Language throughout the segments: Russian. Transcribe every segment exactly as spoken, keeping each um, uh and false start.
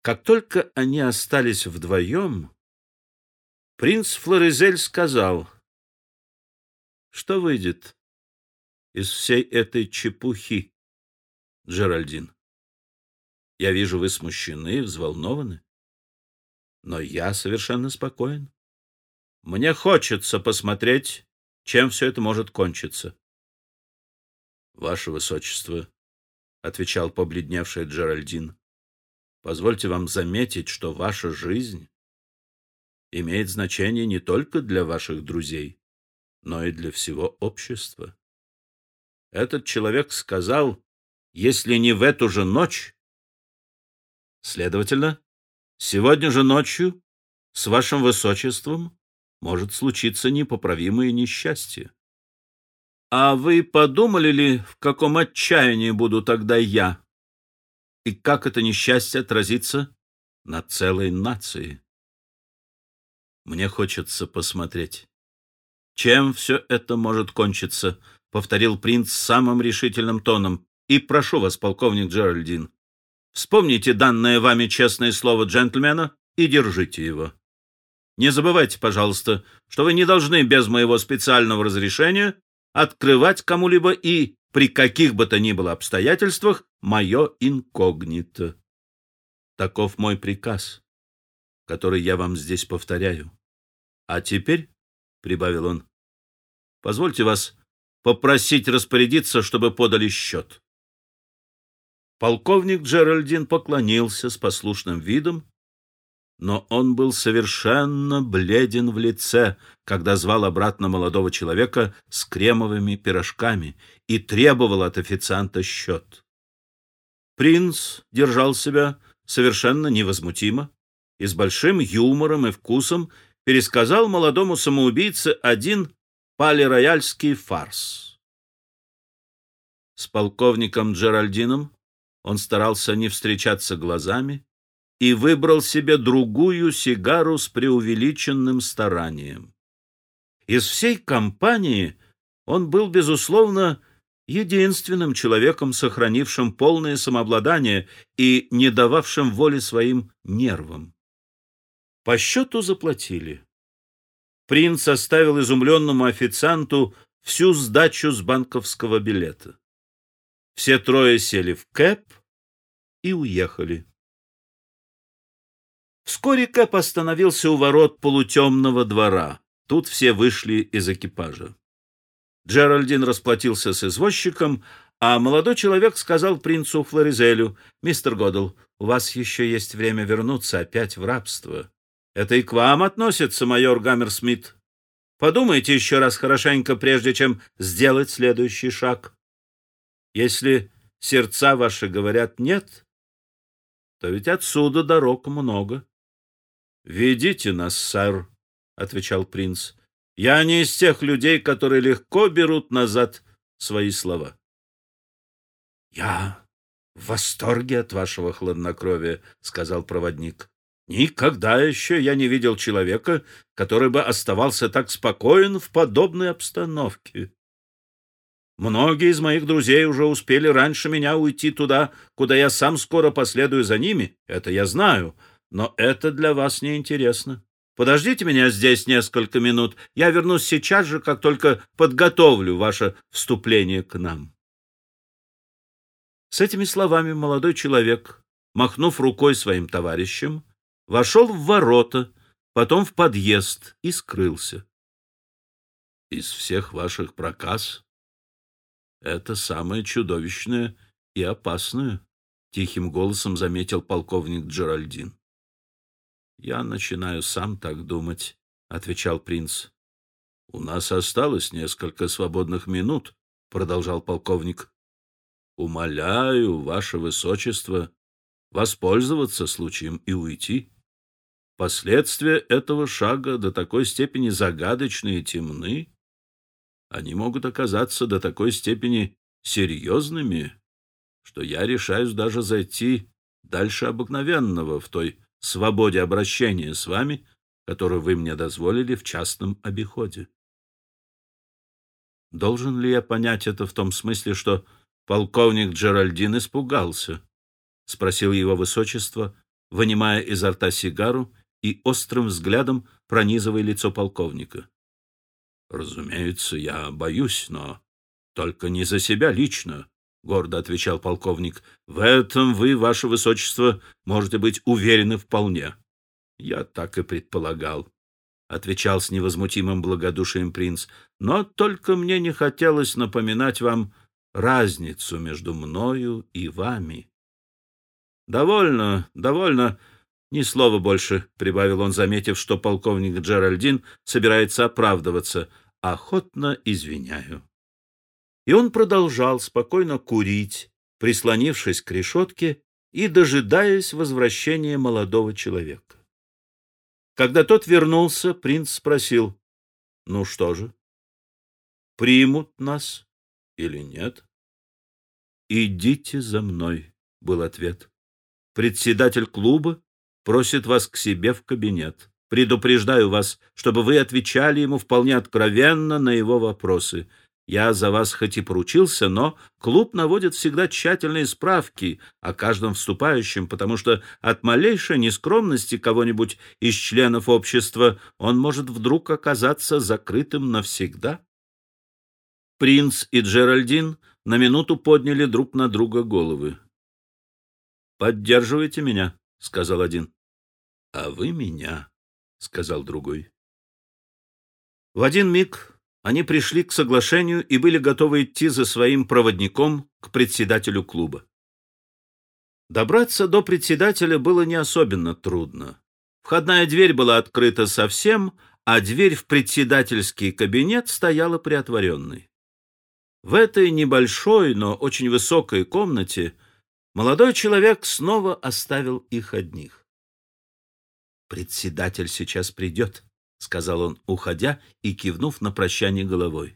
Как только они остались вдвоем, принц Флоризель сказал: «Что выйдет из всей этой чепухи, Джеральдин? Я вижу, вы смущены, взволнованы, но я совершенно спокоен. Мне хочется посмотреть, чем все это может кончиться». «Ваше высочество», — отвечал побледневший Джеральдин, — «позвольте вам заметить, что ваша жизнь имеет значение не только для ваших друзей, но и для всего общества. Этот человек сказал, если не в эту же ночь, следовательно, сегодня же ночью с вашим высочеством может случиться непоправимое несчастье. А вы подумали ли, в каком отчаянии буду тогда я, и как это несчастье отразится на целой нации? Мне хочется посмотреть, чем все это может кончиться, — повторил принц самым решительным тоном. И прошу вас, полковник Джеральдин, вспомните данное вами честное слово джентльмена и держите его. Не забывайте, пожалуйста, что вы не должны без моего специального разрешения открывать кому-либо и при каких бы то ни было обстоятельствах мое инкогнито. Таков мой приказ, который я вам здесь повторяю. А теперь, — прибавил он, — позвольте вас попросить распорядиться, чтобы подали счет. Полковник Джеральдин поклонился с послушным видом, но он был совершенно бледен в лице, когда звал обратно молодого человека с кремовыми пирожками и требовал от официанта счет. Принц держал себя совершенно невозмутимо и с большим юмором и вкусом пересказал молодому самоубийце один пале-рояльский фарс. С полковником Джеральдином он старался не встречаться глазами и выбрал себе другую сигару с преувеличенным старанием. Из всей компании он был, безусловно, единственным человеком, сохранившим полное самообладание и не дававшим воли своим нервам. По счету заплатили. Принц оставил изумленному официанту всю сдачу с банковского билета. Все трое сели в кэб и уехали. Вскоре кэб остановился у ворот полутемного двора. Тут все вышли из экипажа. Джеральдин расплатился с извозчиком, а молодой человек сказал принцу Флоризелю: «Мистер Годл, у вас еще есть время вернуться опять в рабство. Это и к вам относится, майор Гаммерсмит. Подумайте еще раз хорошенько, прежде чем сделать следующий шаг. Если сердца ваши говорят «нет», то ведь отсюда дорог много». «Ведите нас, сэр», — отвечал принц. «Я не из тех людей, которые легко берут назад свои слова». «Я в восторге от вашего хладнокровия», — сказал проводник. «Никогда еще я не видел человека, который бы оставался так спокоен в подобной обстановке. Многие из моих друзей уже успели раньше меня уйти туда, куда я сам скоро последую за ними, это я знаю, но это для вас не интересно. Подождите меня здесь несколько минут, я вернусь сейчас же, как только подготовлю ваше вступление к нам». С этими словами молодой человек, махнув рукой своим товарищам, вошел в ворота, потом в подъезд и скрылся. «Из всех ваших проказ это самое чудовищное и опасное», — тихим голосом заметил полковник Джеральдин. «Я начинаю сам так думать», — отвечал принц. «У нас осталось несколько свободных минут», — продолжал полковник. «Умоляю, ваше высочество, воспользоваться случаем и уйти. Последствия этого шага до такой степени загадочны и темны, они могут оказаться до такой степени серьезными, что я решаюсь даже зайти дальше обыкновенного в той свободе обращения с вами, которую вы мне дозволили в частном обиходе». Должен ли я понять это в том смысле, что полковник Джеральдин испугался? — спросил его высочество, вынимая изо рта сигару и острым взглядом пронизывая лицо полковника. — Разумеется, я боюсь, но только не за себя лично, — гордо отвечал полковник. — В этом вы, ваше высочество, можете быть уверены вполне. — Я так и предполагал, — отвечал с невозмутимым благодушием принц. — Но только мне не хотелось напоминать вам разницу между мною и вами. — Довольно, довольно. Ни слова больше, — прибавил он, заметив, что полковник Джеральдин собирается оправдываться. — Охотно извиняю. И он продолжал спокойно курить, прислонившись к решетке и дожидаясь возвращения молодого человека. Когда тот вернулся, принц спросил: — Ну что же, примут нас или нет? — Идите за мной, — был ответ. Председатель клуба просит вас к себе в кабинет. Предупреждаю вас, чтобы вы отвечали ему вполне откровенно на его вопросы. Я за вас хоть и поручился, но клуб наводит всегда тщательные справки о каждом вступающем, потому что от малейшей нескромности кого-нибудь из членов общества он может вдруг оказаться закрытым навсегда. Принц и Джеральдин на минуту подняли друг на друга головы. «Поддерживайте меня», — сказал один. «А вы меня», — сказал другой. В один миг они пришли к соглашению и были готовы идти за своим проводником к председателю клуба. Добраться до председателя было не особенно трудно. Входная дверь была открыта совсем, а дверь в председательский кабинет стояла приотворенной. В этой небольшой, но очень высокой комнате молодой человек снова оставил их одних. «Председатель сейчас придет», — сказал он, уходя и кивнув на прощание головой.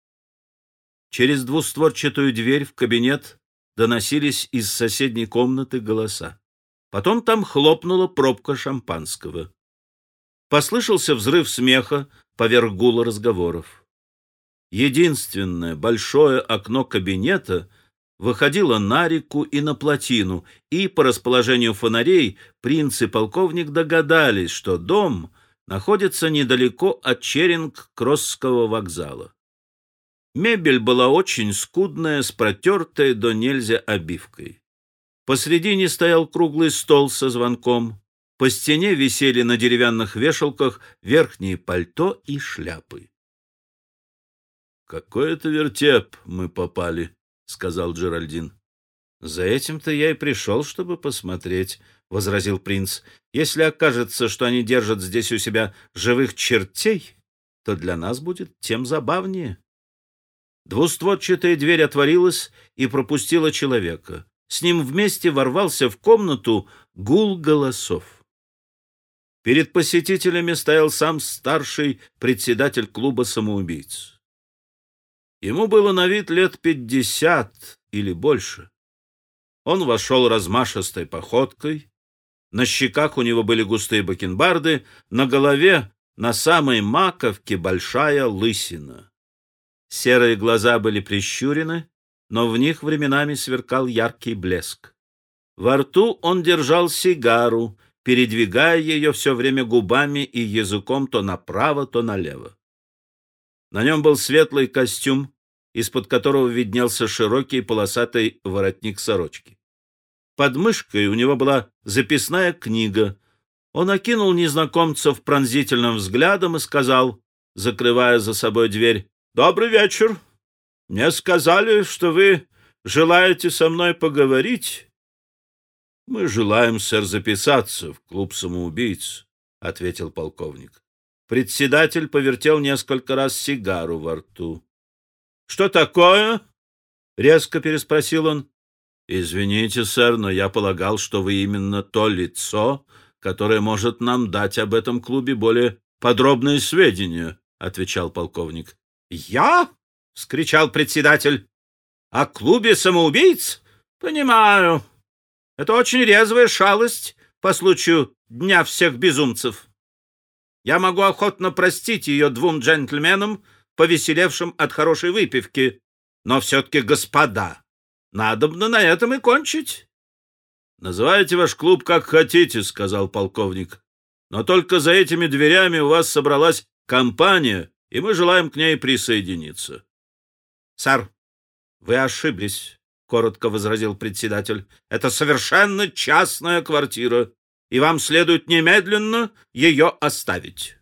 Через двустворчатую дверь в кабинет доносились из соседней комнаты голоса. Потом там хлопнула пробка шампанского. Послышался взрыв смеха поверх гула разговоров. Единственное большое окно кабинета выходило на реку и на плотину, и по расположению фонарей принц и полковник догадались, что дом находится недалеко от Черинг-Кроссского вокзала. Мебель была очень скудная, с протертой до нельзя обивкой. Посредине стоял круглый стол со звонком. По стене висели на деревянных вешалках верхние пальто и шляпы. «Какой-то вертеп мы попали», — сказал Джеральдин. «За этим-то я и пришел, чтобы посмотреть», — возразил принц. «Если окажется, что они держат здесь у себя живых чертей, то для нас будет тем забавнее». Двустворчатая дверь отворилась и пропустила человека. С ним вместе ворвался в комнату гул голосов. Перед посетителями стоял сам старший председатель клуба самоубийц. Ему было на вид лет пятьдесят или больше. Он вошел размашистой походкой, на щеках у него были густые бакенбарды, на голове, на самой маковке, большая лысина. Серые глаза были прищурены, но в них временами сверкал яркий блеск. Во рту он держал сигару, передвигая ее все время губами и языком то направо, то налево. На нем был светлый костюм, из-под которого виднелся широкий полосатый воротник сорочки. Под мышкой у него была записная книга. Он окинул незнакомцев пронзительным взглядом и сказал, закрывая за собой дверь: «Добрый вечер. Мне сказали, что вы желаете со мной поговорить». «Мы желаем, сэр, записаться в клуб самоубийц», — ответил полковник. Председатель повертел несколько раз сигару во рту. «Что такое?» — резко переспросил он. «Извините, сэр, но я полагал, что вы именно то лицо, которое может нам дать об этом клубе более подробные сведения», — отвечал полковник. «Я?» — вскричал председатель. «О клубе самоубийц? Понимаю. Это очень резвая шалость по случаю Дня всех безумцев. Я могу охотно простить ее двум джентльменам, повеселевшим от хорошей выпивки. Но все-таки, господа, надобно на этом и кончить. Называйте ваш клуб как хотите, сказал полковник. Но только за этими дверями у вас собралась компания, и мы желаем к ней присоединиться. Сэр, вы ошиблись, коротко возразил председатель. Это совершенно частная квартира, и вам следует немедленно ее оставить.